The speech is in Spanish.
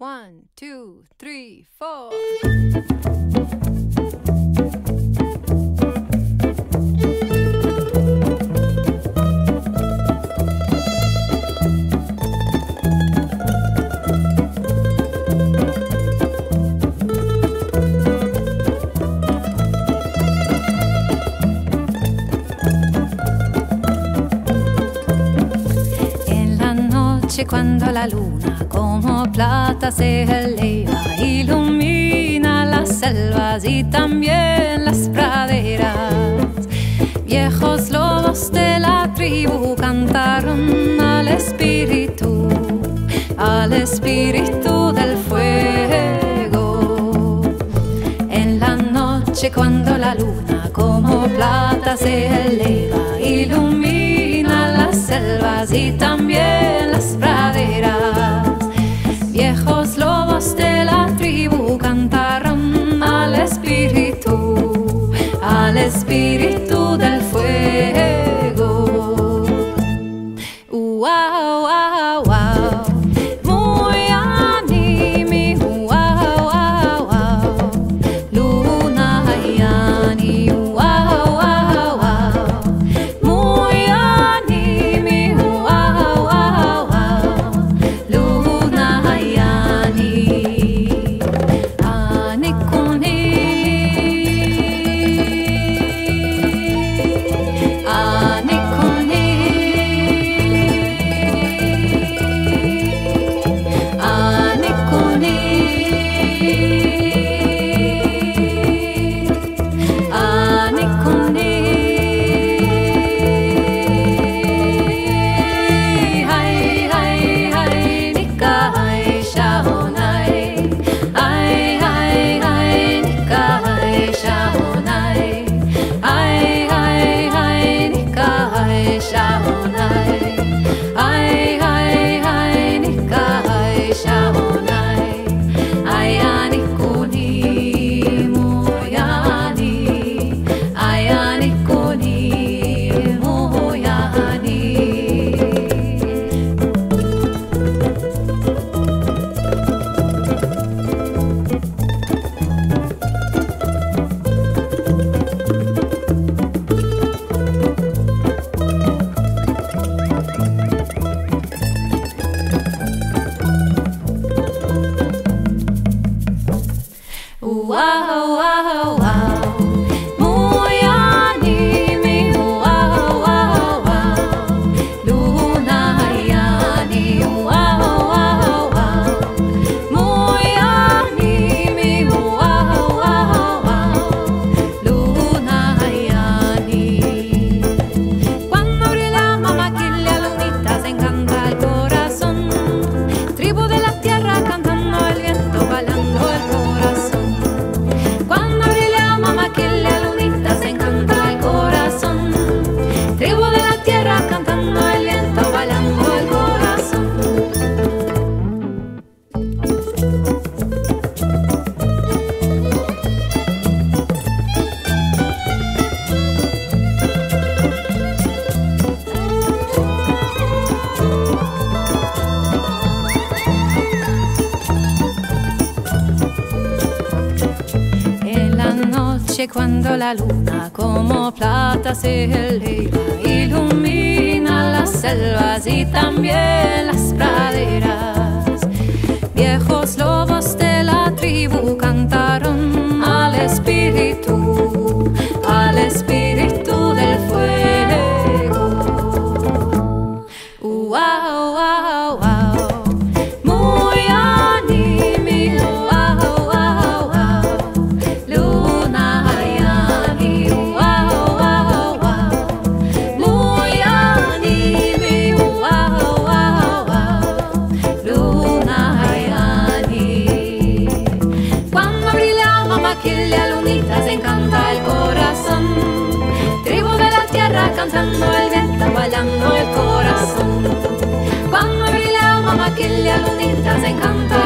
1, 2, 3, 4. Cuando la luna como plata se eleva, ilumina las selvas y también las praderas. Viejos lobos de la tribu cantaron al espíritu del fuego. En la noche cuando la luna como plata se eleva, ilumina las selvas y también las praderas. Viejos lobos de la tribu cantaron al espíritu del fuego. Wow, wow, wow. Muy animi, wow, wow, wow. Luna yani, wow, wow, wow. Muy animi, wow, wow, wow. Luna yani. Anikuni, anikuni, anikuni, anikuni. Hai, hai, hai, nika hai shahonai. Hai, hai, hai, nika hai shahonai. Hai, hai, hai, nika hai shahonai. Hai, hai, hai, nika hai shahonai. Ayani kuni moyani. Ayani kuni moyani. Wow, wow, wow. Muy animi, wow, wow, wow. Luna yani, wow, wow, wow. Muy animi, wow, wow, wow. Luna yani. Cuando brilla mamá que la lunita se encanta el corazón. Tribu de la tierra cantando el viento, bailando el corazón. Cuando brilla mamá que la lunita se encanta el corazón. Tribu de la tierra cantando el viento, bailando el corazón. En la noche cuando la luna como plata se eleva, ilumina las selvas y también las praderas. Viejos lobos de la tribu cantaron al espíritu del fuego. Wow, wow, wow. Muy animi, wow, wow, wow. Luna yani, wow, wow, wow. Muy animi, wow, wow, wow. Luna yani. Cuando brilla mamá que la lunita se encanta el corazón. Tribu de la tierra cantando el viento, bailando el corazón. Cuando brilla mamá que la lunita se encanta